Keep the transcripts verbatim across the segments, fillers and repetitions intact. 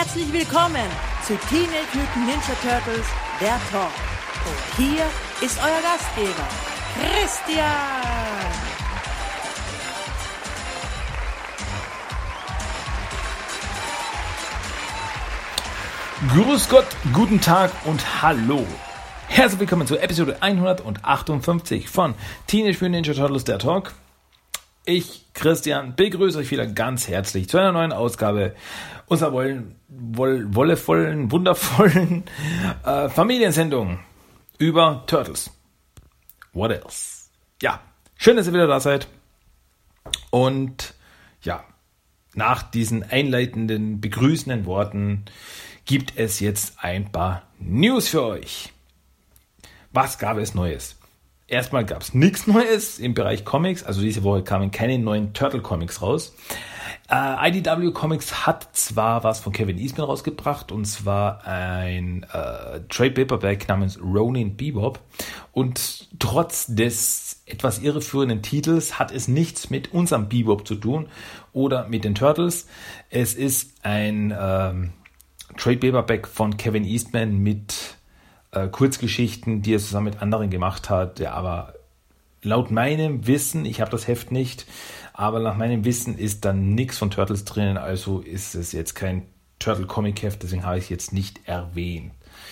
Herzlich willkommen zu Teenage Mutant Ninja Turtles, der Talk. Und hier ist euer Gastgeber, Christian. Grüß Gott, guten Tag und hallo. Herzlich willkommen zur Episode hundertachtundfünfzig von Teenage Mutant Ninja Turtles, der Talk. Ich, Christian, begrüße euch wieder ganz herzlich zu einer neuen Ausgabe unserer wollen, woll, wollevollen, wundervollen äh, Familiensendung über Turtles. What else? Ja, schön, dass ihr wieder da seid. Und ja, nach diesen einleitenden, begrüßenden Worten gibt es jetzt ein paar News für euch. Was gab es Neues? Erstmal gab es nichts Neues im Bereich Comics, also diese Woche kamen keine neuen Turtle-Comics raus. Äh, I D W Comics hat zwar was von Kevin Eastman rausgebracht, und zwar ein äh, Trade Paperback namens Ronin Bebop, und trotz des etwas irreführenden Titels hat es nichts mit unserem Bebop zu tun oder mit den Turtles. Es ist ein ähm, Trade Paperback von Kevin Eastman mit äh, Kurzgeschichten, die er zusammen mit anderen gemacht hat, ja, aber laut meinem Wissen, ich habe das Heft nicht, aber nach meinem Wissen ist dann nichts von Turtles drinnen, also ist es jetzt kein Turtle-Comic-Heft, deswegen habe ich es jetzt nicht erwähnt.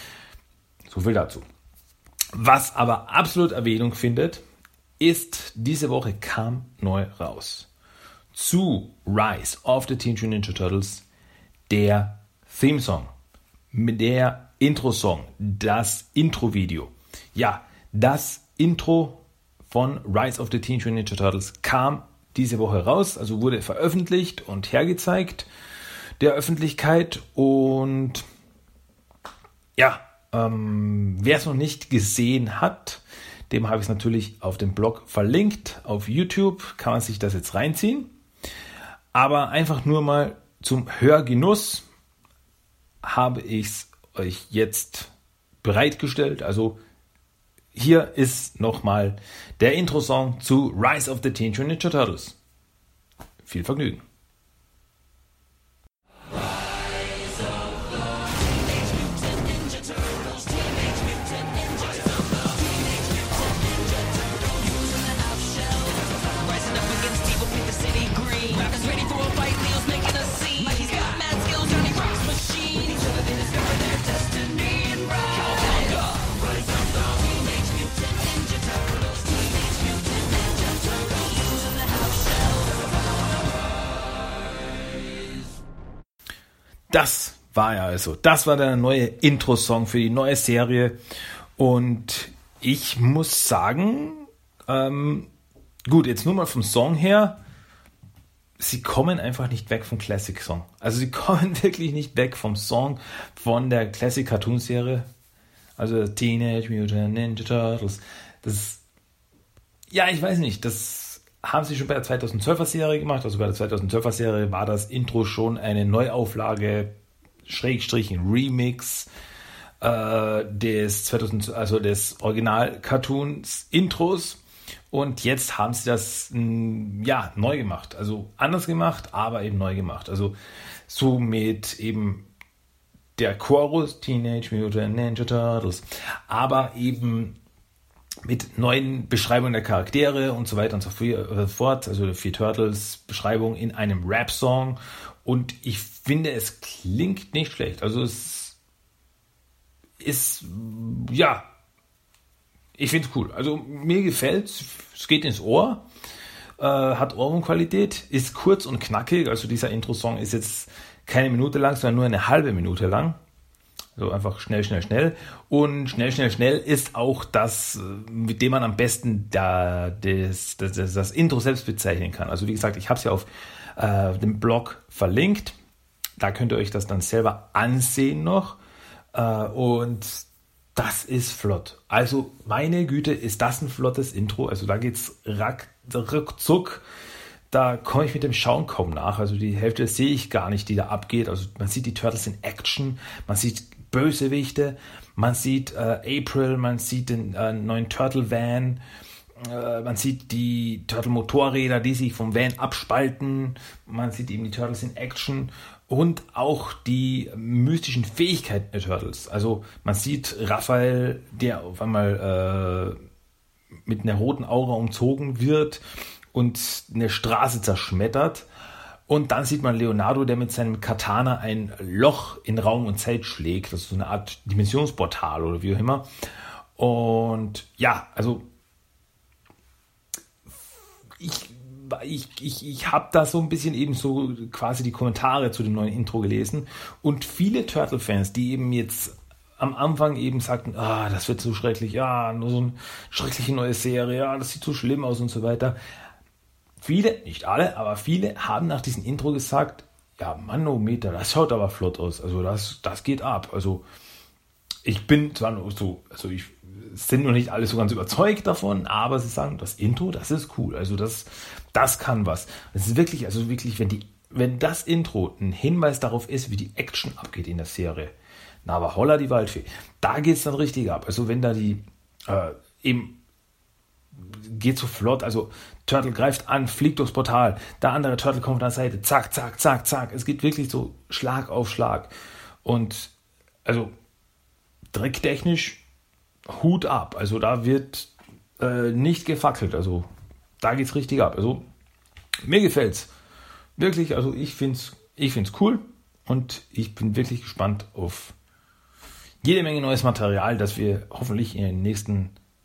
So viel dazu. Was aber absolut Erwähnung findet, ist, diese Woche kam neu raus zu Rise of the Teenage Mutant Ninja Turtles der Theme-Song, mit der Intro-Song, das Intro-Video. Ja, das Intro von Rise of the Teenage Mutant Ninja Turtles kam diese Woche raus, also wurde veröffentlicht und hergezeigt der Öffentlichkeit. Und ja, ähm, wer es noch nicht gesehen hat, dem habe ich es natürlich auf dem Blog verlinkt. Auf YouTube kann man sich das jetzt reinziehen. Aber einfach nur mal zum Hörgenuss habe ich es euch jetzt bereitgestellt. Also hier ist nochmal der Intro-Song zu Rise of the Teenage Mutant Ninja Turtles. Viel Vergnügen. Das war ja also, das war der neue Intro-Song für die neue Serie, und ich muss sagen, ähm, gut, jetzt nur mal vom Song her, sie kommen einfach nicht weg vom Classic-Song. Also sie kommen wirklich nicht weg vom Song von der Classic-Cartoon-Serie, also Teenage Mutant Ninja Turtles. Das, ja, ich weiß nicht, das haben sie schon bei der zweitausendzwölfer Serie gemacht. Also bei der zweitausendzwölfer Serie war das Intro schon eine Neuauflage, Schrägstrich ein Remix äh, des zweitausend, also des Original-Cartoons Intros. Und jetzt haben sie das mh, ja neu gemacht, also anders gemacht, aber eben neu gemacht. Also so mit eben der Chorus Teenage Mutant Ninja Turtles, aber eben mit neuen Beschreibungen der Charaktere und so weiter und so fort, also die vier Turtles Beschreibung in einem Rap-Song, und ich finde, es klingt nicht schlecht, also es ist, ja, ich finde es cool, also mir gefällt es, es geht ins Ohr, äh, hat Ohrwurmqualität, ist kurz und knackig, also dieser Intro-Song ist jetzt keine Minute lang, sondern nur eine halbe Minute lang. So einfach schnell, schnell, schnell. Und schnell, schnell, schnell ist auch das, mit dem man am besten da, das, das, das, das Intro selbst bezeichnen kann. Also wie gesagt, ich habe es ja auf äh, dem Blog verlinkt. Da könnt ihr euch das dann selber ansehen noch. Äh, und das ist flott. Also meine Güte, ist das ein flottes Intro. Also da geht's rack, ruckzuck. Da komme ich mit dem Schauen kaum nach. Also die Hälfte sehe ich gar nicht, die da abgeht. Also man sieht die Turtles in Action, man sieht Bösewichte, man sieht äh, April, man sieht den äh, neuen Turtle Van, Äh, man sieht die Turtle-Motorräder, die sich vom Van abspalten. Man sieht eben die Turtles in Action und auch die mystischen Fähigkeiten der Turtles. Also man sieht Raphael, der auf einmal äh, mit einer roten Aura umzogen wird und eine Straße zerschmettert. Und dann sieht man Leonardo, der mit seinem Katana ein Loch in Raum und Zeit schlägt. Das ist so eine Art Dimensionsportal oder wie auch immer. Und ja, also ich, ich, ich, ich habe da so ein bisschen eben so quasi die Kommentare zu dem neuen Intro gelesen. Und viele Turtle-Fans, die eben jetzt am Anfang eben sagten, ah, das wird so schrecklich, ja, nur so eine schreckliche neue Serie, ja, das sieht so schlimm aus und so weiter. Viele, nicht alle, aber viele haben nach diesem Intro gesagt, ja, Manometer, das schaut aber flott aus. Also das, das geht ab. Also ich bin zwar nur so, also ich sind noch nicht alle so ganz überzeugt davon, aber sie sagen, das Intro, das ist cool. Also das, das kann was. Das ist wirklich, also wirklich, wenn die, wenn das Intro ein Hinweis darauf ist, wie die Action abgeht in der Serie, na, aber holla die Waldfee, da geht es dann richtig ab. Also wenn da die äh, eben geht so flott, also Turtle greift an, fliegt durchs Portal, der andere Turtle kommt an der Seite, zack, zack, zack, zack. Es geht wirklich so Schlag auf Schlag. Und also tricktechnisch Hut ab. Also da wird äh, nicht gefackelt. Also da geht's richtig ab. Also mir gefällt's. Wirklich, also ich find's, ich find's cool und ich bin wirklich gespannt auf jede Menge neues Material, das wir hoffentlich in den nächsten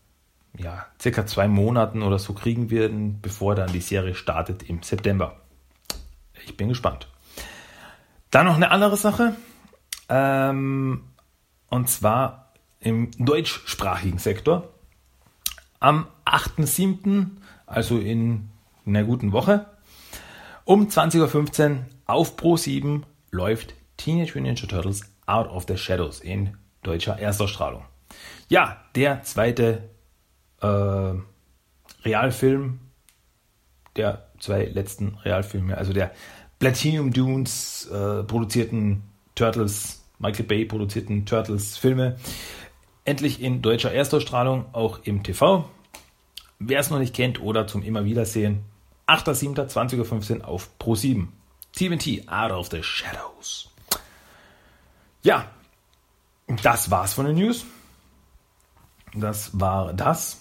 ja, circa zwei Monaten oder so kriegen werden, bevor dann die Serie startet im September. Ich bin gespannt. Dann noch eine andere Sache. Ähm, und zwar im deutschsprachigen Sektor. Am achten siebten, also in einer guten Woche, um zwanzig Uhr fünfzehn auf Pro sieben läuft Teenage Mutant Ninja Turtles Out of the Shadows in deutscher Erstausstrahlung. Ja, der zweite Äh, Realfilm der zwei letzten Realfilme, also der Platinum Dunes äh, produzierten Turtles, Michael Bay produzierten Turtles Filme, endlich in deutscher Erstausstrahlung, auch im T V. Wer es noch nicht kennt oder zum immer Wiedersehen, achter siebter zwanzig Uhr fünfzehn auf Pro sieben. T M N T, Out of the Shadows. Ja, das war's von den News. Das war das.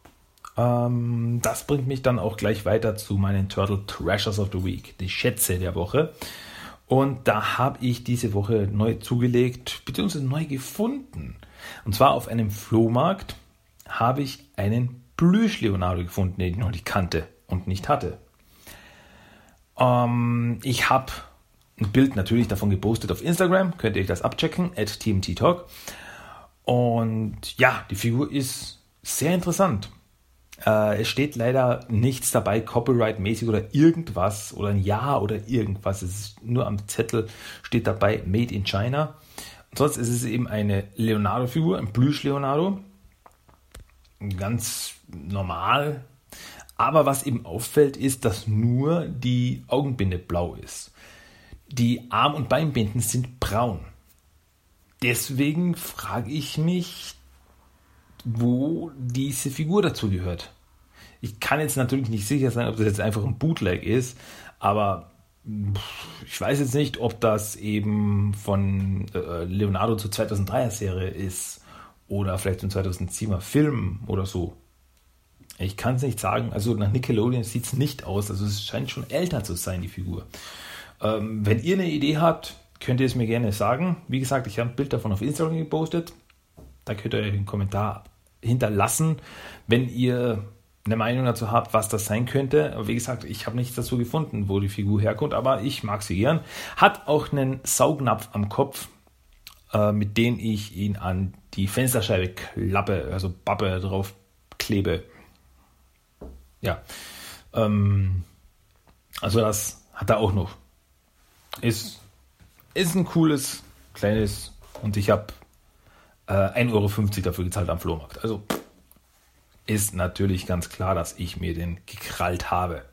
Ähm, das bringt mich dann auch gleich weiter zu meinen Turtle Treasures of the Week, die Schätze der Woche. Und da habe ich diese Woche neu zugelegt, beziehungsweise neu gefunden. Und zwar auf einem Flohmarkt habe ich einen Plüsch-Leonardo gefunden, den ich noch nicht kannte und nicht hatte. Ähm, ich habe ein Bild natürlich davon gepostet auf Instagram, könnt ihr euch das abchecken, at T M T Talk. Und ja, die Figur ist sehr interessant. Äh, es steht leider nichts dabei, Copyright-mäßig oder irgendwas oder ein Ja oder irgendwas. Es ist nur am Zettel steht dabei Made in China. Und sonst ist es eben eine Leonardo-Figur, ein Plüsch-Leonardo. Ganz normal. Aber was eben auffällt, ist, dass nur die Augenbinde blau ist. Die Arm- und Beinbinden sind braun. Deswegen frage ich mich, wo diese Figur dazu gehört. Ich kann jetzt natürlich nicht sicher sein, ob das jetzt einfach ein Bootleg ist, aber ich weiß jetzt nicht, ob das eben von äh, Leonardo zur zweitausenddreier Serie ist oder vielleicht zum zweitausendsiebener Film oder so. Ich kann es nicht sagen. Also nach Nickelodeon sieht es nicht aus. Also es scheint schon älter zu sein, die Figur. Ähm, wenn ihr eine Idee habt, könnt ihr es mir gerne sagen. Wie gesagt, ich habe ein Bild davon auf Instagram gepostet. Da könnt ihr euch einen Kommentar hinterlassen, wenn ihr eine Meinung dazu habt, was das sein könnte. Aber wie gesagt, ich habe nichts dazu gefunden, wo die Figur herkommt, aber ich mag sie gern. Hat auch einen Saugnapf am Kopf, äh, mit dem ich ihn an die Fensterscheibe klappe, also Pappe drauf klebe. Ja, ähm, also das hat er auch noch. Ist, ist ein cooles, kleines und ich habe äh, ein Euro fünfzig dafür gezahlt am Flohmarkt. Also ist natürlich ganz klar, dass ich mir den gekrallt habe.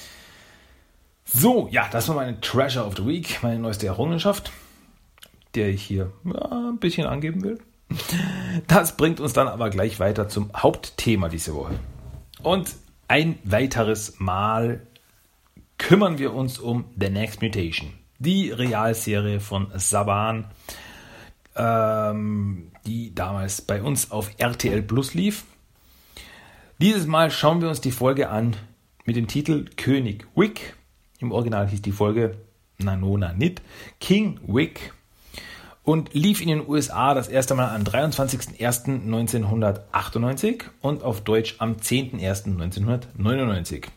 So, ja, das war meine Treasure of the Week, meine neueste Errungenschaft, der ich hier ja, ein bisschen angeben will. Das bringt uns dann aber gleich weiter zum Hauptthema diese Woche. Und ein weiteres Mal kümmern wir uns um The Next Mutation, die Realserie von Saban, ähm, die damals bei uns auf R T L Plus lief. Dieses Mal schauen wir uns die Folge an mit dem Titel König Wick. Im Original hieß die Folge Nanona Nit, King Wick, und lief in den U S A das erste Mal am dreiundzwanzigsten ersten neunzehnhundertachtundneunzig und auf Deutsch am zehnten ersten neunzehnhundertneunundneunzig.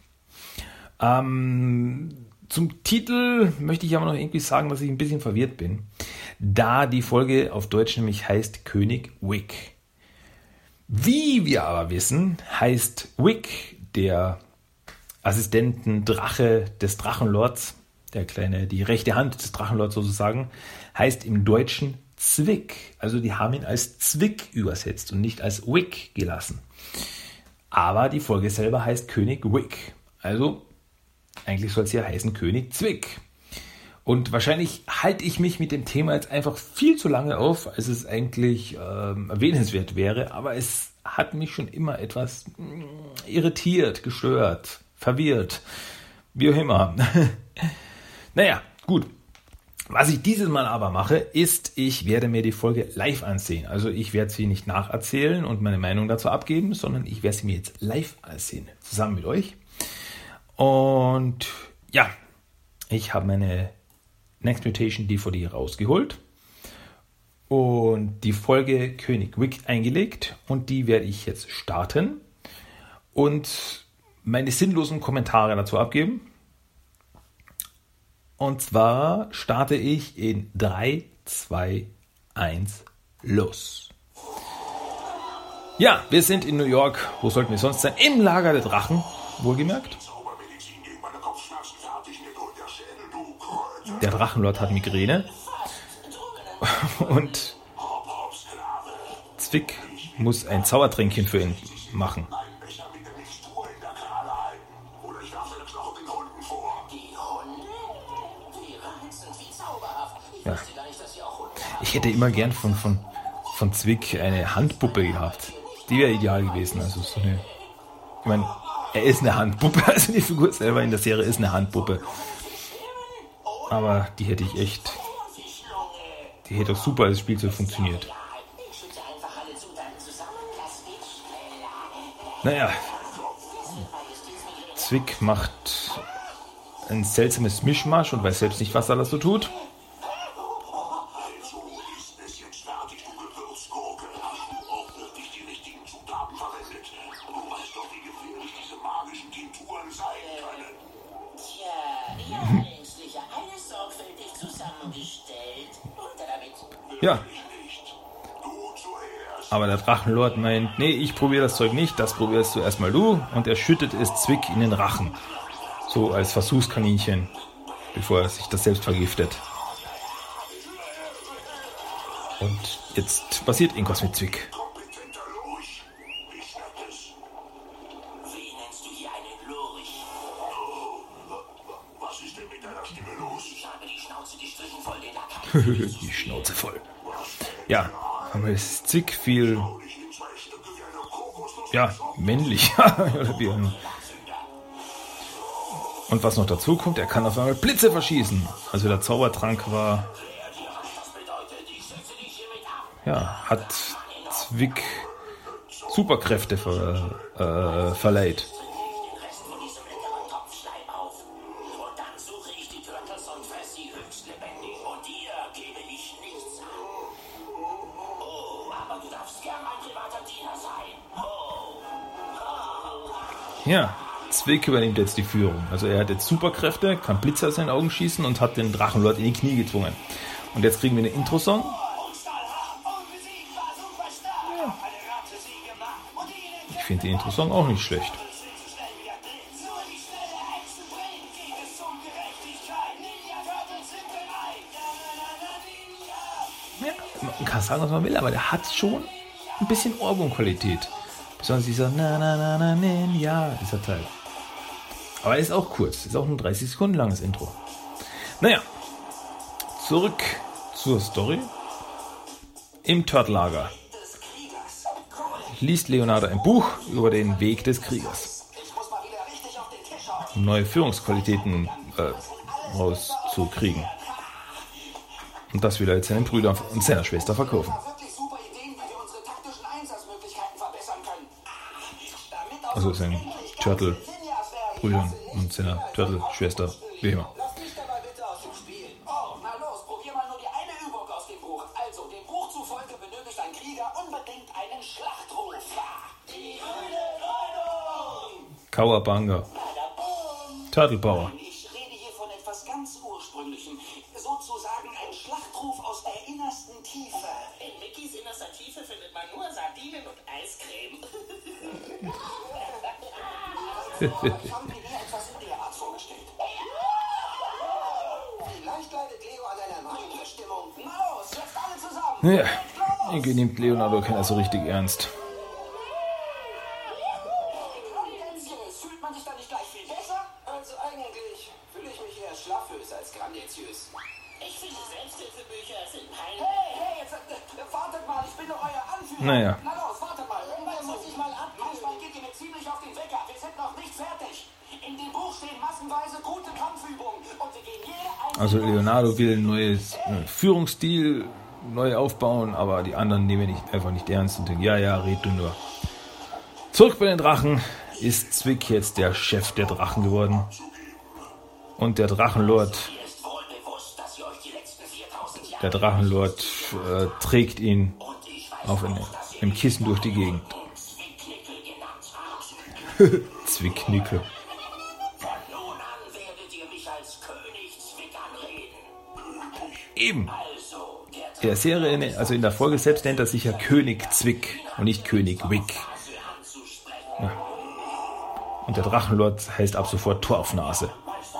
Ähm, zum Titel möchte ich aber noch irgendwie sagen, dass ich ein bisschen verwirrt bin, da die Folge auf Deutsch nämlich heißt König Wick. Wie wir aber wissen, heißt Wick, der Assistenten-Drache des Drachenlords, der kleine, die rechte Hand des Drachenlords sozusagen, heißt im Deutschen Zwick. Also die haben ihn als Zwick übersetzt und nicht als Wick gelassen. Aber die Folge selber heißt König Wick. Also eigentlich soll es ja heißen König Zwick. Und wahrscheinlich halte ich mich mit dem Thema jetzt einfach viel zu lange auf, als es eigentlich ähm, erwähnenswert wäre. Aber es hat mich schon immer etwas irritiert, gestört, verwirrt, wie auch immer. Naja, gut. Was ich dieses Mal aber mache, ist, ich werde mir die Folge live ansehen. Also ich werde sie nicht nacherzählen und meine Meinung dazu abgeben, sondern ich werde sie mir jetzt live ansehen, zusammen mit euch. Und ja, ich habe meine Next Mutation D V D rausgeholt und die Folge König Wick eingelegt und die werde ich jetzt starten und meine sinnlosen Kommentare dazu abgeben. Und zwar starte ich in drei, zwei, eins, los. Ja, wir sind in New York. Wo sollten wir sonst sein? Im Lager der Drachen, wohlgemerkt. Der Drachenlord hat Migräne. Und Zwick muss ein Zaubertränkchen für ihn machen. Ja. Ich hätte immer gern von, von, von Zwick eine Handpuppe gehabt. Die wäre ideal gewesen. Also so eine, ich meine, er ist eine Handpuppe, also die Figur selber in der Serie ist eine Handpuppe. Aber die hätte ich echt, die hätte auch super als Spielzeug funktioniert. Naja, Zwick macht ein seltsames Mischmasch und weiß selbst nicht, was er da so tut. Ja. Aber der Drachenlord meint, nee, ich probiere das Zeug nicht, das probierst du erstmal du. Und er schüttet es Zwick in den Rachen. So als Versuchskaninchen, bevor er sich das selbst vergiftet. Und jetzt passiert irgendwas mit Zwick. Die Schnauze voll. Ja, aber es ist Zwick viel, ja, männlich. Und was noch dazu kommt, er kann auf einmal Blitze verschießen. Also der Zaubertrank war, ja, hat Zwick Superkräfte ver, äh, verleiht. Ja, Zwick übernimmt jetzt die Führung. Also er hat jetzt Superkräfte, kann Blitze aus seinen Augen schießen und hat den Drachenlord in die Knie gezwungen. Und jetzt kriegen wir einen Intro-Song. Ja. Ich finde den Intro-Song auch nicht schlecht. Ja, man kann sagen, was man will, aber der hat schon ein bisschen Ohrwurmqualität. Besonders dieser na na na na na ja, dieser Teil. Aber er ist auch kurz, ist auch ein dreißig Sekunden langes Intro. Naja, zurück zur Story. Im Turtle-Lager. liest Leonardo ein Buch über den Weg des Kriegers, um neue Führungsqualitäten äh, rauszukriegen. Und das will er jetzt seinen Brüdern und seiner Schwester verkaufen. Also seinen Turtle-Brüdern und seiner Turtle-Schwester, wie immer. Cowabunga. Turtle Power. Ich rede hier von etwas ganz Ursprünglichem. Sozusagen ein Schlachtruf aus der innersten Tiefe. In Mickys innerster Tiefe findet man nur Sardinen und Eiscreme. Ich habe mir nie etwas in der Art vorgestellt. Vielleicht leidet Leo an einer neuen Verstimmung. Na los, jetzt alle zusammen. Ja, irgendwie nimmt Leonardo keiner so richtig ernst. Fühlt man sich da nicht gleich viel besser? Also eigentlich fühle ich mich eher schlaffös als grandiziös. Ich finde, Selbsthilfebücher sind Hey, peinlich. hey, jetzt äh, wartet mal, ich bin doch euer Anführer. Naja. Na los, wartet mal, irgendwann muss ich mal ab. Manchmal geht ihr mir ziemlich auf den Wecker. Wir sind noch nicht fertig. In dem Buch stehen massenweise gute Kampfübungen und wir gehen jede einzelne... Also Leonardo will ein neues äh, Führungsstil neu aufbauen, aber die anderen nehmen nicht, einfach nicht ernst und denken, ja, ja, red du nur. Zurück bei den Drachen ist Zwick jetzt der Chef der Drachen geworden. Und der Drachenlord, der Drachenlord äh, trägt ihn auf eine, einem Kissen durch die Gegend. Zwicknickel. Eben. In der Serie, also in der Folge selbst nennt er sich ja König Zwick und nicht König Wick. Ja. Und der Drachenlord heißt ab sofort Torfnase.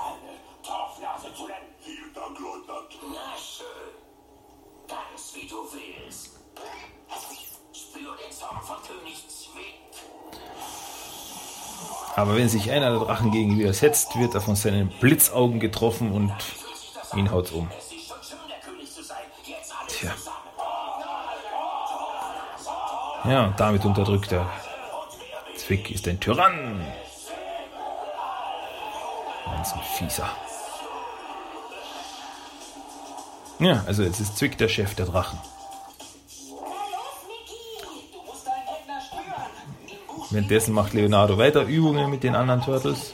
Aber wenn sich einer der Drachen gegen ihn widersetzt, wird er von seinen Blitzaugen getroffen und ihn haut's um. Tja. Ja, und damit unterdrückt er. Zwick ist ein Tyrann. Ganz ein Fieser. Ja, also jetzt ist Zwick der Chef der Drachen. Währenddessen macht Leonardo weiter Übungen mit den anderen Turtles.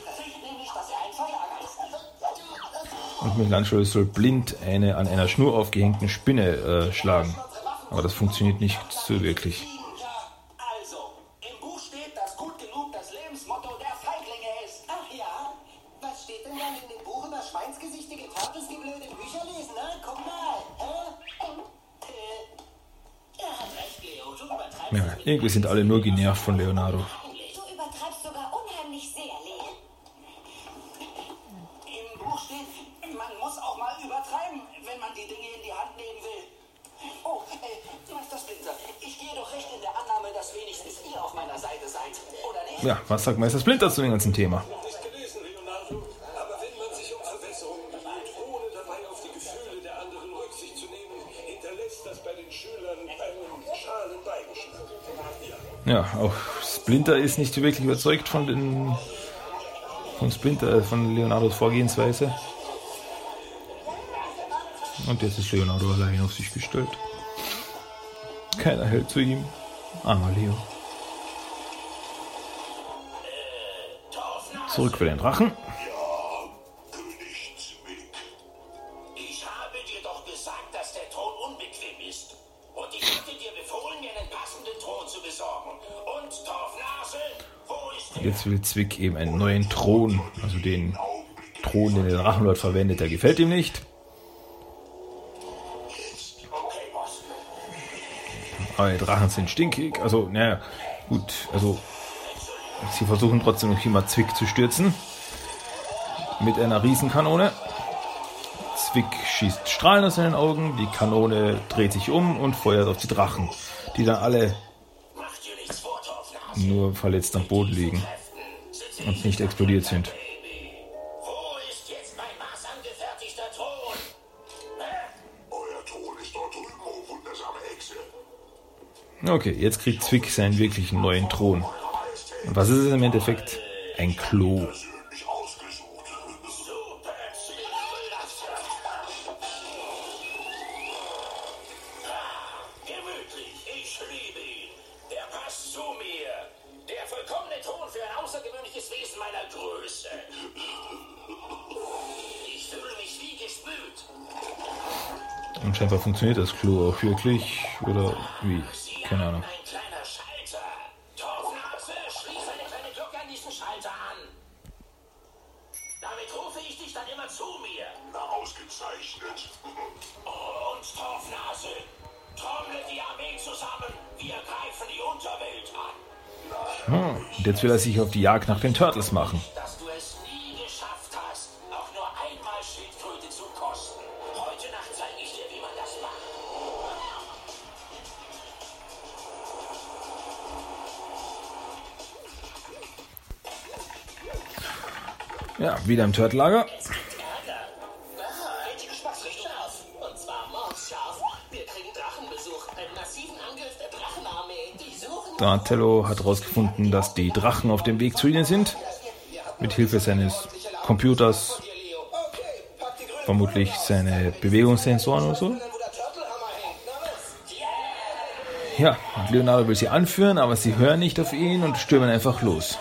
Und Michelangelo soll blind eine an einer Schnur aufgehängten Spinne äh, schlagen. Aber das funktioniert nicht so wirklich. Also, im Buch steht, dass gut genug das Lebensmotto der Feiglinge ist. Ach ja? Was steht denn dann in dem Buch über schweinsgesichtige Turtles, die blöde Bücher lesen, ne? Guck mal. Äh? Er hat recht, Leo. Du übertreibst Ja, es mit irgendwie sind alle nur genervt von Leonardo. Du übertreibst sogar unheimlich sehr, Leo. Im Buch steht, man muss auch mal übertreiben, wenn man die Dinge in die Hand nehmen will. Oh, äh, Meister Splinter, ich gehe doch recht in der Annahme, dass wenigstens ihr auf meiner Seite seid, oder nicht? Ja, was sagt Meister Splinter zu dem ganzen Thema? Nicht gelesen, Leonardo, aber wenn man sich um Verbesserungen bemüht, ohne dabei auf die Gefühle der anderen Rücksicht zu nehmen, hinterlässt das bei den Schülern einen schalen Beigeschmack. Ja. Ja, auch Splinter ist nicht wirklich überzeugt von den von Splinter, von Leonardos Vorgehensweise. Und jetzt ist Leonardo allein auf sich gestellt. Keiner hält zu ihm. Armer Leo. Zurück bei den Drachen. König Zwick. Ich habe dir doch gesagt, dass der Thron unbequem ist. Und ich hätte dir befohlen, mir einen passenden Thron zu besorgen. Und Torfnase, wo ist der? Jetzt will Zwick eben einen neuen Thron. Also den Thron, den der Drachenlord verwendet, der gefällt ihm nicht. Okay, Boss. Aber die Drachen sind stinkig. Also, naja, gut. Also, sie versuchen trotzdem noch immer Zwick zu stürzen. Mit einer Riesenkanone. Zwick schießt Strahlen aus seinen Augen. Die Kanone dreht sich um und feuert auf die Drachen, die dann alle Mach dir nichts vor, Torfnase. nur verletzt am Boden liegen und nicht explodiert sind. Wo ist jetzt mein maßangefertigter Thron? Hä? Euer Thron ist dort drüben, oh wundersame Hexe. Okay, jetzt kriegt Zwick seinen wirklichen neuen Thron. Und was ist es im Endeffekt? Ein Klo. Und scheinbar funktioniert das Klo auch wirklich, oder wie? Keine Ahnung. Ein kleiner Schalter. Torfnase, schließ eine kleine Glocke an diesen Schalter an. Damit rufe ich dich dann immer zu mir. Na, ausgezeichnet. Und Torfnase, trommle die Armee zusammen. Wir greifen die Unterwelt an. Hm, und jetzt will er sich auf die Jagd nach den Turtles machen. Dass du es nie geschafft hast, auch nur einmal Schildkröte zu kosten. Heute Nacht zeige ich dir, wie man das macht. Ja, wieder im Turtellager. Und zwar mordsscharf. Wir kriegen Drachenbesuch. Einen massiven Angriff der Drachenarmee. Die suchen... Donatello hat herausgefunden, dass die Drachen auf dem Weg zu ihnen sind. Mit Hilfe seines Computers, vermutlich seine Bewegungssensoren oder so. Ja, und Leonardo will sie anführen, aber sie hören nicht auf ihn und stürmen einfach los.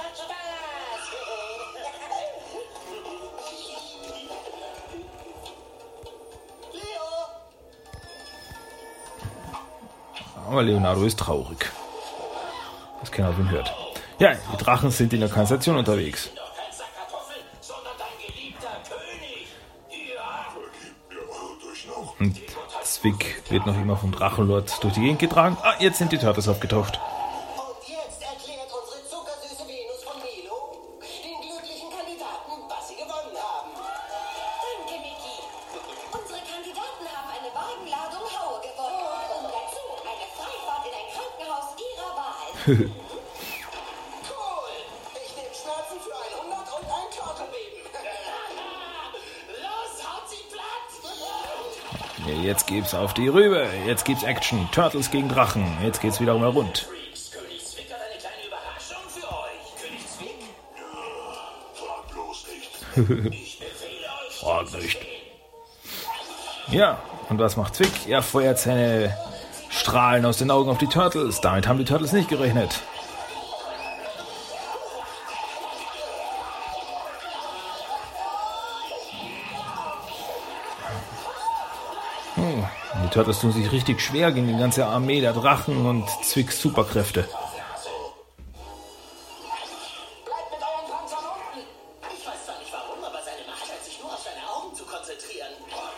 Aber Leonardo ist traurig, dass keiner auf ihn hört. Ja, die Drachen sind in der Kanalisation unterwegs. Doch kein Sack Kartoffeln, sondern dein geliebter König. Ja. Und Zwick wird noch immer vom Drachenlord durch die Gegend getragen. Ah, jetzt sind die Turtles aufgetaucht. Und jetzt erklärt unsere zuckersüße Venus von Milo den glücklichen Kandidaten, was sie gewonnen haben. Danke, Mickey. Unsere Kandidaten haben eine Wagenladung Haue gewonnen. Und dazu eine Freifahrt in ein Krankenhaus ihrer Wahl. Cool! Ich nehme Schmerzen für hundert und ein Turtelbeben. Los, haut sie platt. Ja, jetzt gibt's auf die Rübe. Jetzt gibt's Action. Turtles gegen Drachen. Jetzt geht's wieder mal rund. König Zwick hat eine kleine Überraschung für euch. König Zwick? Frag bloß nicht. Ich befehle euch. Frag nicht. Ja, und was macht Zwick? Er feuert seine Strahlen aus den Augen auf die Turtles. Damit haben die Turtles nicht gerechnet. Hm, die Turtles tun sich richtig schwer gegen die ganze Armee der Drachen und Zwicks Superkräfte. Bleibt mit euren Panzern unten! Ich weiß zwar nicht warum, aber seine Macht scheint sich nur auf seine Augen zu konzentrieren.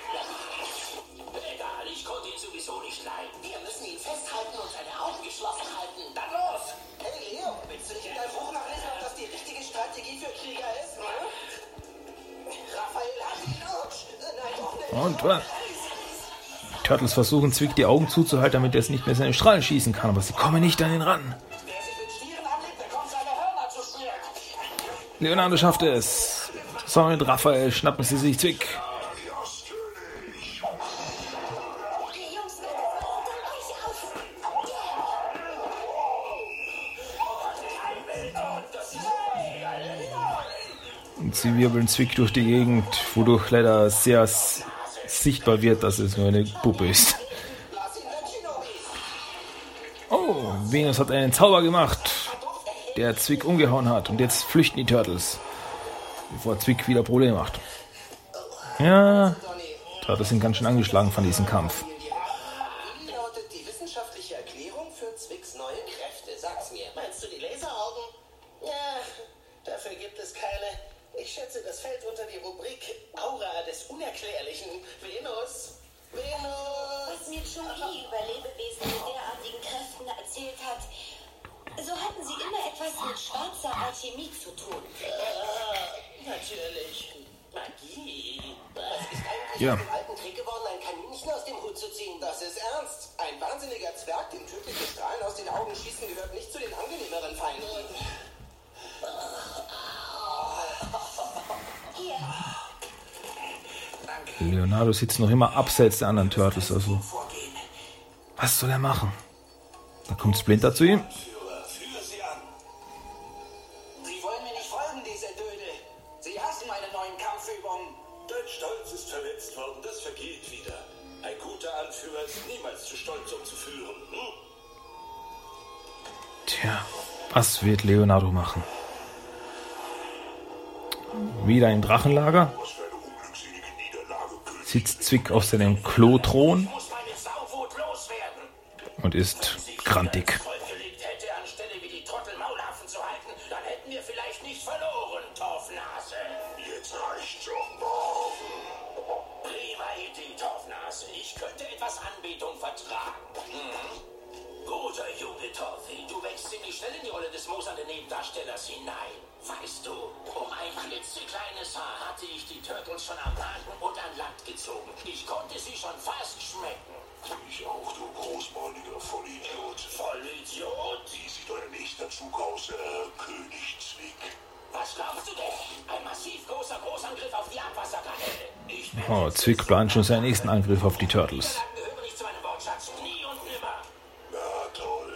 Egal, ich konnte ihn sowieso nicht leiden. Wir müssen ihn festhalten und seine Augen geschlossen halten. Dann los! Hey Leo, willst du nicht in deinem Buch nachlesen, ob das die richtige Strategie für Krieger ist? Raphael hat ihn Autsch. Nein, doch nicht. Und was? Die Turtles versuchen Zwick die Augen zuzuhalten, damit er es nicht mehr seine Strahlen schießen kann, aber sie kommen nicht an ihn ran. Wer sich mit Stieren anlegt, bekommt seine Hörner zu spüren. Leonardo schafft es. So, mit Raphael schnappen sie sich Zwick. Die Jungs werden unter euch auf. Und sie wirbeln Zwick durch die Gegend, wodurch leider sehr s- sichtbar wird, dass es nur eine Puppe ist. Lass ihn weg, Shinobi. Oh, Venus hat einen Zauber gemacht, der Zwick umgehauen hat. Und jetzt flüchten die Turtles, bevor Zwick wieder Probleme macht. Ja, Turtles sind ganz schön angeschlagen von diesem Kampf. Wie lautet die wissenschaftliche Erklärung für Zwicks neue Kräfte? Sag's mir. Meinst du die Laseraugen? Ja, dafür gibt es keine. Ich schätze, das fällt unter die Rubrik Aura des Unerklärlichen. Venus? Venus? Was mir Chun-Li über Lebewesen mit derartigen Kräften erzählt hat, so hatten sie immer etwas mit schwarzer Alchemie zu tun. Ah, natürlich. Magie. Was ist eigentlich Ja. aus dem alten Trick geworden, ein Kaninchen aus dem Hut zu ziehen? Das ist ernst. Ein wahnsinniger Zwerg, dem tödliche Strahlen aus den Augen schießen, gehört nicht zu den angenehmeren Feinden. Hier, Leonardo sitzt noch immer abseits der anderen Turtles. Also, was soll er machen? Da kommt Splinter zu ihm. Führer, führ sie an. Sie wollen mir nicht folgen, diese Dödel. Sie hassen meine neuen Kampfübungen. Dein Stolz ist verletzt worden, das vergeht wieder. Ein guter Anführer ist niemals zu stolz, um zu führen. Hm? Tja, was wird Leonardo machen? Wieder im Drachenlager? Was für eine unglückselige Niederlage, König. Sitzt Zwick auf seinem Klothron Muss meine Sauwut loswerden. und ist grantig. Vollgelegt hätte, anstelle wie die Trottel Maulhafen zu halten, dann hätten wir vielleicht nicht verloren, Torfnase. Jetzt reicht's doch morgen. Prima Idee, Torfnase. Ich könnte etwas Anbetung vertragen. Mhm. Guter Junge, Torfi. Du wächst ziemlich schnell in die Rolle des mosernden Nebendarstellers hinein. Weißt du, um ein klitzekleines Haar hatte ich die Turtles schon am Haken und an Land gezogen. Ich konnte sie schon fast schmecken. Ich auch, du großmäuliger Vollidiot. Vollidiot? Wie sieht euer nächster Zug aus, äh, König Zwick? Was glaubst du denn? Ein massiv großer Großangriff auf die Abwasserkanäle. Ich bin Oh, Zwick plant schon seinen nächsten Angriff auf die Turtles. gehören nicht zu meinem Wortschatz. Nie und nimmer. Na toll.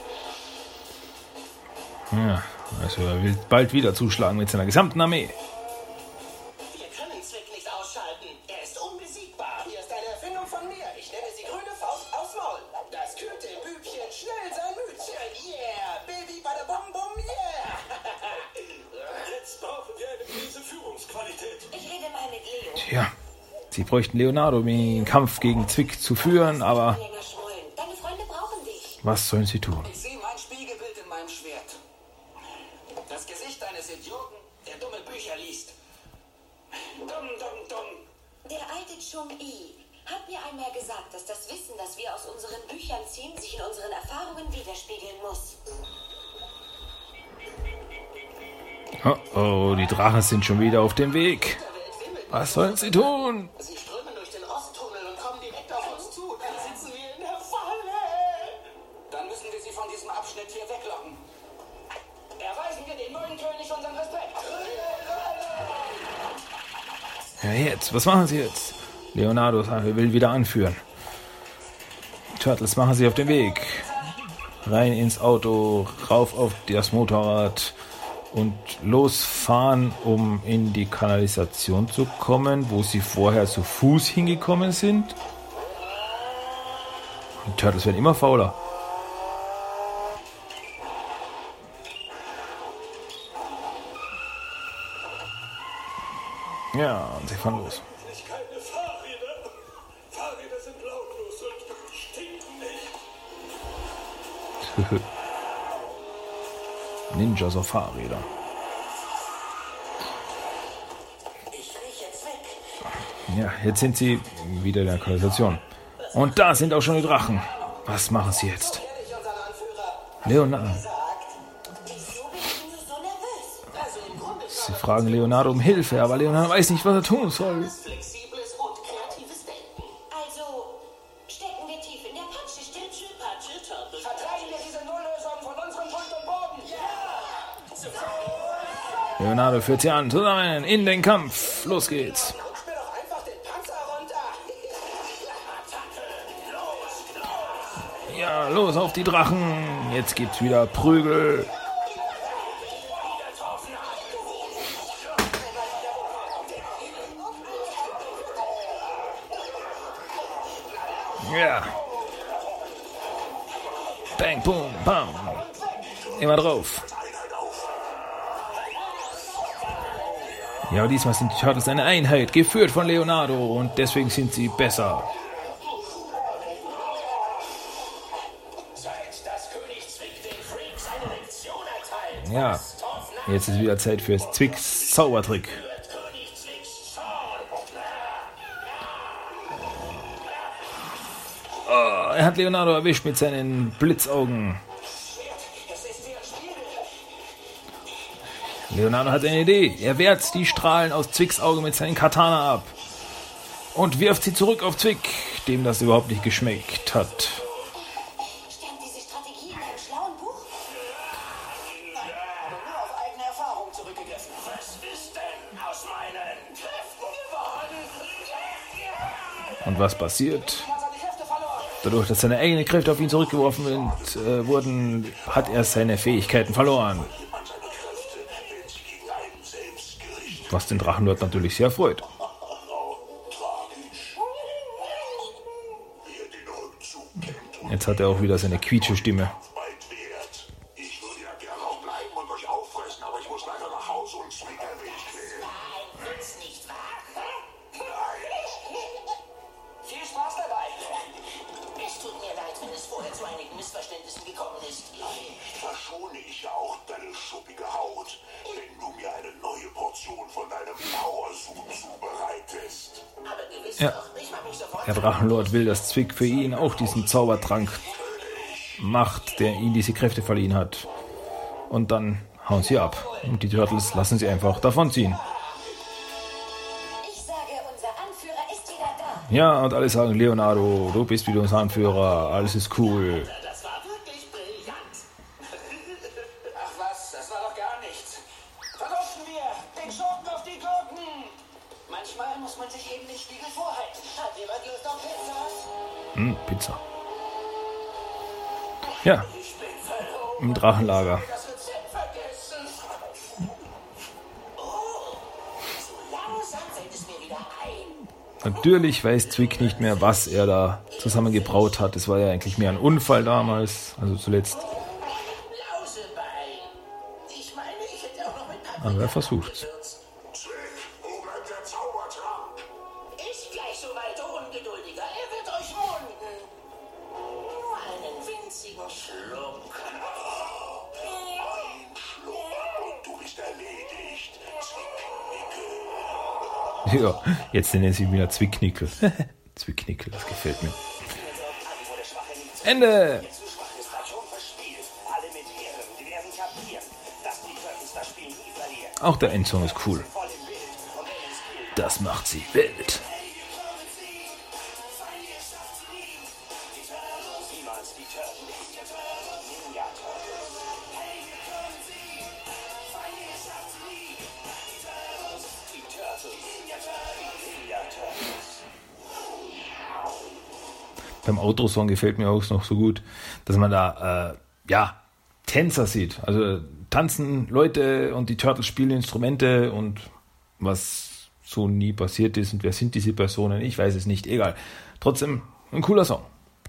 Ja, also er will bald wieder zuschlagen mit seiner gesamten Armee. Wir können Zwick nicht ausschalten. Er ist unbesiegbar. Hier ist eine Erfindung von mir. Ich nenne sie grüne Faust aufs Maul. Das kühlte Bübchen schnell sein Mütchen. Yeah, Baby, bada bum bum, yeah. Jetzt brauchen wir eine Prise Führungsqualität. Ich rede mal mit Leo. Tja, sie bräuchten Leonardo, um den Kampf gegen Zwick zu führen, aber Länger schmollen. Deine Freunde brauchen dich. was sollen sie tun? Ich sehe mein Spiegelbild in meinem Schwert. Das Gesicht eines Idioten, der dumme Bücher liest. Dumm, dumm, dumm. Der alte Chung-I hat mir einmal gesagt, dass das Wissen, das wir aus unseren Büchern ziehen, sich in unseren Erfahrungen widerspiegeln muss. Oh, oh, die Drachen sind schon wieder auf dem Weg. Was sollen sie tun? Sie strömen durch den Osttunnel und kommen direkt auf uns zu. Dann sitzen wir in der Falle. Dann müssen wir sie von diesem Abschnitt hier weglocken. Erweisen wir dem neuen König unseren Respekt. Ja, jetzt, was machen sie jetzt? Leonardo will wieder anführen. Turtles machen sich auf den Weg. Rein ins Auto, rauf auf das Motorrad und losfahren, um in die Kanalisation zu kommen, wo sie vorher zu Fuß hingekommen sind. Die Turtles werden immer fauler. Ja, und sie fahren los. Nicht keine Fahrräder. Fahrräder sind lautlos und stinken nicht. Ninjas auf Fahrrädern. Ich rieche Zwick. Ja, jetzt sind sie wieder in der Kanalisation. Und da sind auch schon die Drachen. Was machen sie jetzt? Kenn ich unseren Anführer. Leonardo. Wieso bist du so nervös? Also im Grunde Sie fragen Leonardo um Hilfe, aber Leonardo weiß nicht, was er tun soll. flexibles und kreatives Denken. Also, stecken wir tief in der Patsche, stimmt's? Patsche, Turtle. Vertreiben wir diese Nulllösung von unserem Grund und Boden. Leonardo führt sie an. Zusammen in den Kampf. Los geht's. Rutsch mir doch einfach den Panzer runter. Ja, los auf die Drachen. Jetzt gibt's wieder Prügel. Ja. Bang, boom, bam. Immer drauf. Ja, aber diesmal sind die Turtles eine Einheit, geführt von Leonardo, und deswegen sind sie besser. Seit das König Zwick den Freaks eine Lektion erteilt. Ja, jetzt ist wieder Zeit für Zwicks Zaubertrick. König Zwicks Zorn. Oh, er hat Leonardo erwischt mit seinen Blitzaugen. Es ist wie ein Spiegel. Leonardo hat eine Idee. Er wehrt die Strahlen aus Zwicks Auge mit seinen Katana ab und wirft sie zurück auf Zwick, dem das überhaupt nicht geschmeckt hat. Stand diese Strategie in einem schlauen Buch? Nein, aber nur auf eigene Erfahrung zurückgegriffen. Was ist denn aus meinen Kräften geworden? Und was passiert? Man hat seine Kräfte verloren. Dadurch, dass seine eigenen Kräfte auf ihn zurückgeworfen sind, äh, wurden, hat er seine Fähigkeiten verloren. Was den Drachenlord natürlich sehr freut. Jetzt hat er auch wieder seine quietsche Stimme. Ich würde ja gerne auch bleiben und euch auffressen, aber ich muss leider nach Hause und Zwick ein wenig quälen. Wird's nicht wahr? Viel Spaß dabei. Es tut mir leid, wenn es vorher zu einigen Missverständnissen gekommen ist. Vielleicht verschone ich ja auch deine schuppige Haut, wenn du mir eine neue Portion von deinem Power-Suit zubereitest. Aber gewiss Ja. doch, ich mach mich sofort. Der Drachenlord will, dass Zwick für ihn auch diesen Zaubertrank macht, der ihm diese Kräfte verliehen hat. Und dann hauen sie ab. Und die Turtles lassen sie einfach davonziehen. Ich sage, unser Anführer ist wieder da. Ja, und alle sagen, Leonardo, du bist wieder unser Anführer, alles ist cool. Das war wirklich brillant. Ach was, das war doch gar nichts. Verlusten wir den Schurken auf die Gurken. Manchmal muss man sich eben den Spiegel vorhalten. Hat jemand Lust auf Pizza? Hm, Pizza. Ja, im Drachenlager. Das Rezept vergessen. Oh, so langsam fällt es mir wieder ein. Natürlich weiß Zwick nicht mehr, was er da zusammengebraut hat. Es war ja eigentlich mehr ein Unfall damals, also zuletzt. Lausebein. Ich meine, ich hätte auch noch mit Paprika Aber er versucht's. gewürzt. Zwick, wo bleibt der Zaubertrank? Ist gleich so weit, oh Ungeduldiger. Er wird euch munden. Nur einen winzigen Schluck. Ein Schluck und du bist erledigt. Zwicknickel. Ja, jetzt nennen sie ihn wieder Zwicknickel. Zwicknickel, das gefällt mir. Ende! Zu schwach ist das schon verspielt. Alle mit Ehren, die werden kapieren, dass die Turtles das Spiel nie verlieren. Auch der Endsong ist cool. Voll im Bild. Und wenn es gilt, Das macht sie wild. niemals die Turtles. Ninja Turtles. Die Turtles. Ninja Turtles. Beim Outro-Song gefällt mir auch noch so gut, dass man da, äh, ja, Tänzer sieht. Also tanzen Leute und die Turtles spielen Instrumente und was so nie passiert ist und wer sind diese Personen, ich weiß es nicht, egal. Trotzdem ein cooler Song.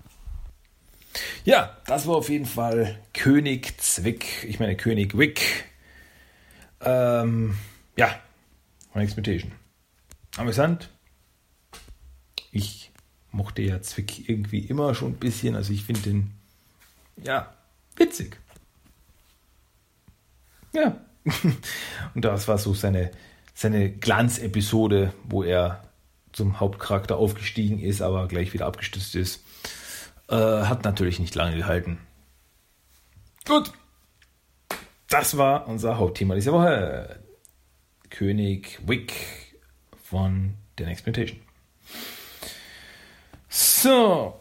Ja, das war auf jeden Fall König Zwick, ich meine König Wick. Ähm, ja, My Expectation. Amüsant. Ich mochte ja Zwick irgendwie immer schon ein bisschen, also ich finde den, ja, witzig. Ja. Und das war so seine, seine Glanzepisode, wo er zum Hauptcharakter aufgestiegen ist, aber gleich wieder abgestürzt ist. Äh, hat natürlich nicht lange gehalten. Gut. Das war unser Hauptthema dieser Woche. König Wick von The Next Mutation. So.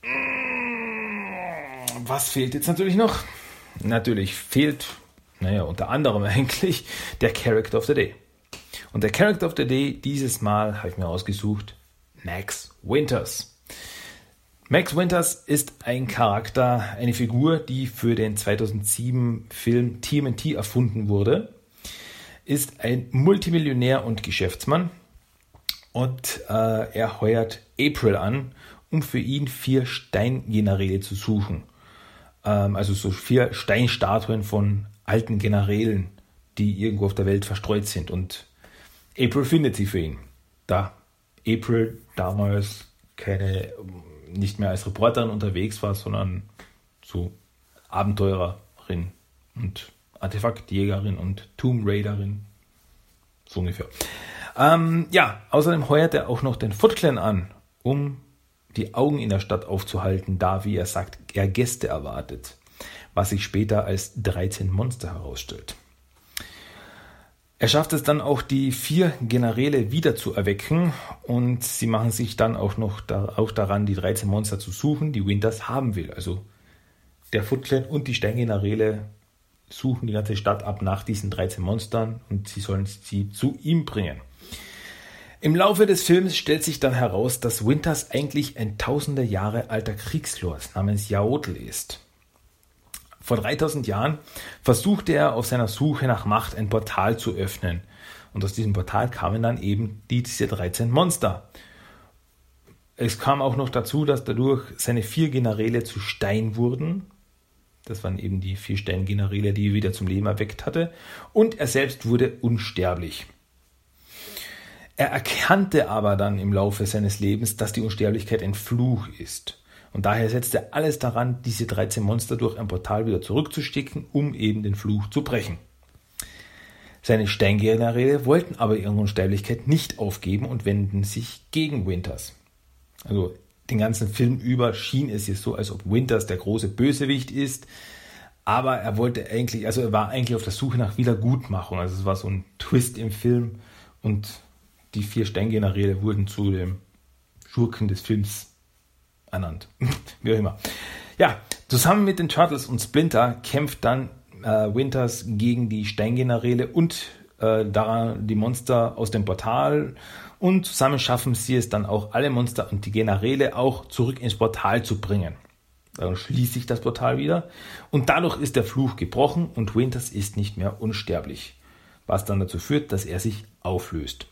Was fehlt jetzt natürlich noch? Natürlich fehlt, naja, unter anderem eigentlich der Character of the Day. Und der Character of the Day dieses Mal habe ich mir ausgesucht, Max Winters. Max Winters ist ein Charakter, eine Figur, die für den zweitausendsieben Film T M N T erfunden wurde, ist ein Multimillionär und Geschäftsmann und äh, er heuert April an, um für ihn vier Steingeneräle zu suchen. Ähm, also so vier Steinstatuen von alten Generälen, die irgendwo auf der Welt verstreut sind, und April findet sie für ihn. Da April damals keine, nicht mehr als Reporterin unterwegs war, sondern so Abenteurerin und Artefaktjägerin und Tomb Raiderin. So ungefähr. Ähm, ja, außerdem heuert er auch noch den Foot Clan an, um die Augen in der Stadt aufzuhalten, da, wie er sagt, er Gäste erwartet, was sich später als dreizehn Monster herausstellt. Er schafft es dann auch, die vier Generäle wieder zu erwecken, und sie machen sich dann auch noch da, auch daran, die dreizehn Monster zu suchen, die Winters haben will. Also der Foot Clan und die Steingeneräle suchen die ganze Stadt ab nach diesen dreizehn Monstern und sie sollen sie zu ihm bringen. Im Laufe des Films stellt sich dann heraus, dass Winters eigentlich ein tausende Jahre alter Kriegslord namens Yaotl ist. Vor dreitausend Jahren versuchte er auf seiner Suche nach Macht ein Portal zu öffnen. Und aus diesem Portal kamen dann eben die, diese dreizehn Monster. Es kam auch noch dazu, dass dadurch seine vier Generäle zu Stein wurden. Das waren eben die vier Steingeneräle, die er wieder zum Leben erweckt hatte. Und er selbst wurde unsterblich. Er erkannte aber dann im Laufe seines Lebens, dass die Unsterblichkeit ein Fluch ist. Und daher setzte er alles daran, diese dreizehn Monster durch ein Portal wieder zurückzustecken, um eben den Fluch zu brechen. Seine Steingeneräle wollten aber ihre Unsterblichkeit nicht aufgeben und wenden sich gegen Winters. Also den ganzen Film über schien es jetzt so, als ob Winters der große Bösewicht ist, aber er wollte eigentlich, also er war eigentlich auf der Suche nach Wiedergutmachung. Also es war so ein Twist im Film und die vier Steingeneräle wurden zu dem Schurken des Films ernannt. Wie auch immer. Ja, zusammen mit den Turtles und Splinter kämpft dann äh, Winters gegen die Steingeneräle und äh, daran die Monster aus dem Portal. Und zusammen schaffen sie es dann auch, alle Monster und die Generäle auch zurück ins Portal zu bringen. Dann schließt sich das Portal wieder. Und dadurch ist der Fluch gebrochen und Winters ist nicht mehr unsterblich. Was dann dazu führt, dass er sich auflöst.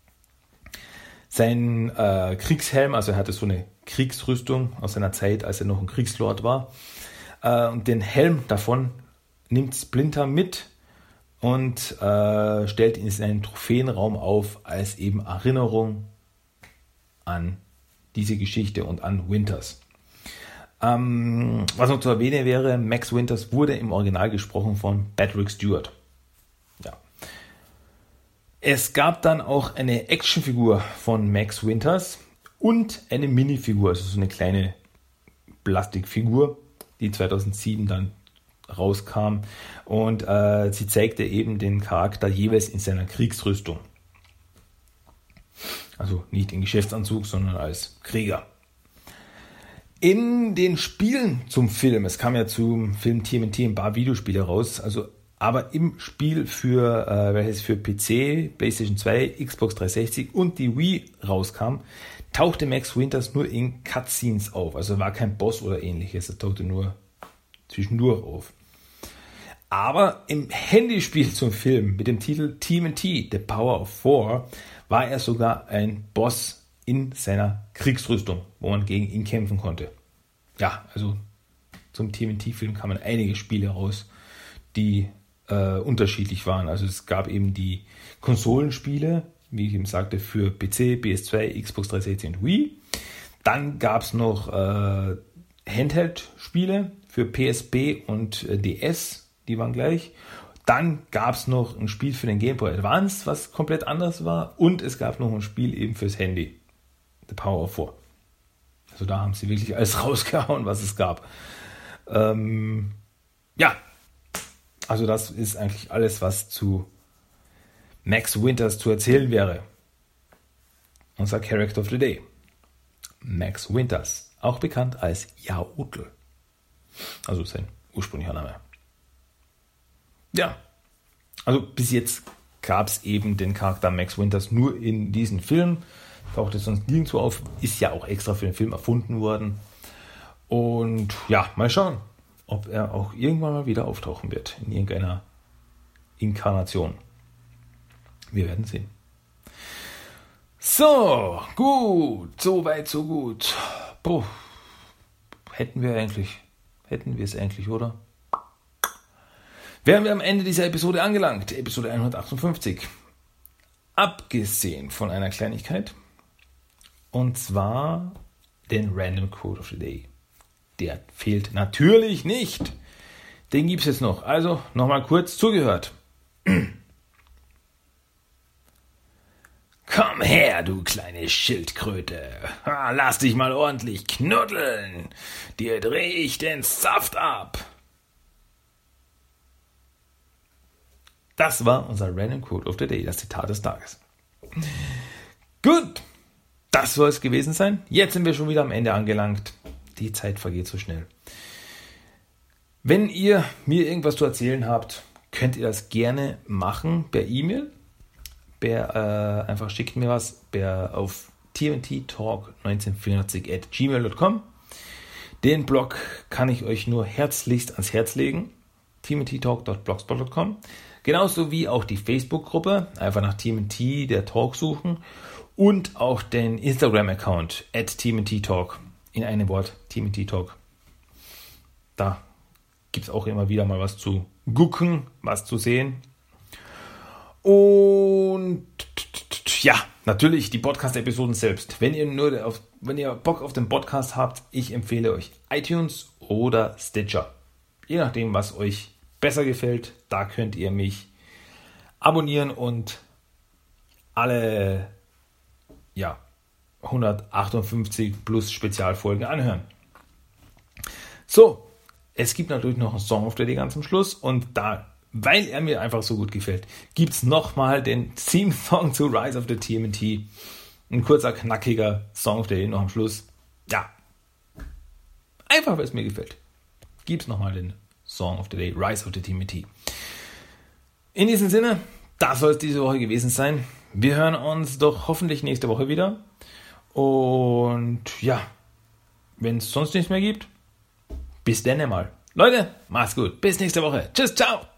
Sein äh, Kriegshelm, also er hatte so eine Kriegsrüstung aus seiner Zeit, als er noch ein Kriegslord war. Äh, und den Helm davon nimmt Splinter mit und äh, stellt ihn in seinen Trophäenraum auf als eben Erinnerung an diese Geschichte und an Winters. Ähm, was noch zu erwähnen wäre, Max Winters wurde im Original gesprochen von Patrick Stewart. Ja. Es gab dann auch eine Actionfigur von Max Winters und eine Minifigur, also so eine kleine Plastikfigur, die zweitausendsieben dann rauskam und äh, sie zeigte eben den Charakter jeweils in seiner Kriegsrüstung. Also nicht in Geschäftsanzug, sondern als Krieger. In den Spielen zum Film, es kam ja zum Film T M N T ein paar Videospiele raus, also aber im Spiel für, äh, welches für P C, PlayStation zwei, Xbox dreihundertsechzig und die Wii rauskam, tauchte Max Winters nur in Cutscenes auf. Also war kein Boss oder ähnliches, er tauchte nur zwischendurch auf. Aber im Handyspiel zum Film mit dem Titel T M N T, The Power of Four, war er sogar ein Boss in seiner Kriegsrüstung, wo man gegen ihn kämpfen konnte. Ja, also zum T M N T-Film kamen einige Spiele raus, die äh, unterschiedlich waren. Also es gab eben die Konsolenspiele, wie ich eben sagte, für P C, P S zwei, Xbox dreihundertsechzig und Wii. Dann gab es noch äh, Handheld-Spiele für P S P und äh, D S, die waren gleich. Dann gab es noch ein Spiel für den Game Boy Advance, was komplett anders war. Und es gab noch ein Spiel eben fürs Handy, The Power of Four. Also da haben sie wirklich alles rausgehauen, was es gab. Ähm, ja, also das ist eigentlich alles, was zu Max Winters zu erzählen wäre. Unser Character of the Day. Max Winters, auch bekannt als Yaotl. Also sein ursprünglicher Name. Ja, also bis jetzt gab es eben den Charakter Max Winters nur in diesem Film. Tauchte sonst nirgendwo auf. Ist ja auch extra für den Film erfunden worden. Und ja, mal schauen, ob er auch irgendwann mal wieder auftauchen wird in irgendeiner Inkarnation. Wir werden sehen. So, gut, so weit, so gut. Puh. Hätten wir eigentlich, hätten wir es eigentlich, oder? Wären wir am Ende dieser Episode angelangt, Episode hundertachtundfünfzig. Abgesehen von einer Kleinigkeit, und zwar den Random Quote of the Day. Der fehlt natürlich nicht. Den gibt es jetzt noch. Also nochmal kurz zugehört. Komm her, du kleine Schildkröte. Lass dich mal ordentlich knuddeln. Dir dreh ich den Saft ab. Das war unser Random Quote of the Day, das Zitat des Tages. Gut, das soll es gewesen sein. Jetzt sind wir schon wieder am Ende angelangt. Die Zeit vergeht so schnell. Wenn ihr mir irgendwas zu erzählen habt, könnt ihr das gerne machen per E-Mail. Per, äh, einfach schickt mir was per, auf t n t talk neunzehnhundertvierundachtzig at gmail dot com. Den Blog kann ich euch nur herzlichst ans Herz legen. t n t talk dot blogspot dot com. Genauso wie auch die Facebook-Gruppe. Einfach nach T M T, der Talk suchen. Und auch den Instagram-Account at T M T Talk. In einem Wort, T M T Talk. Da gibt es auch immer wieder mal was zu gucken, was zu sehen. Und ja, natürlich die Podcast-Episoden selbst. Wenn ihr nur auf, wenn ihr Bock auf den Podcast habt, ich empfehle euch iTunes oder Stitcher. Je nachdem, was euch besser gefällt, da könnt ihr mich abonnieren und alle ja, hundertachtundfünfzig plus Spezialfolgen anhören. So, es gibt natürlich noch einen Song of the Day ganz am Schluss und da, weil er mir einfach so gut gefällt, gibt es nochmal den Theme-Song zu Rise of the T M N T. Ein kurzer, knackiger Song of the Day noch am Schluss. Ja, einfach weil es mir gefällt. Gibt es nochmal den Song of the Day, Rise of the T M N T. In diesem Sinne, das soll es diese Woche gewesen sein. Wir hören uns doch hoffentlich nächste Woche wieder. Und ja, wenn es sonst nichts mehr gibt, bis dann einmal. Leute, macht's gut. Bis nächste Woche. Tschüss, ciao.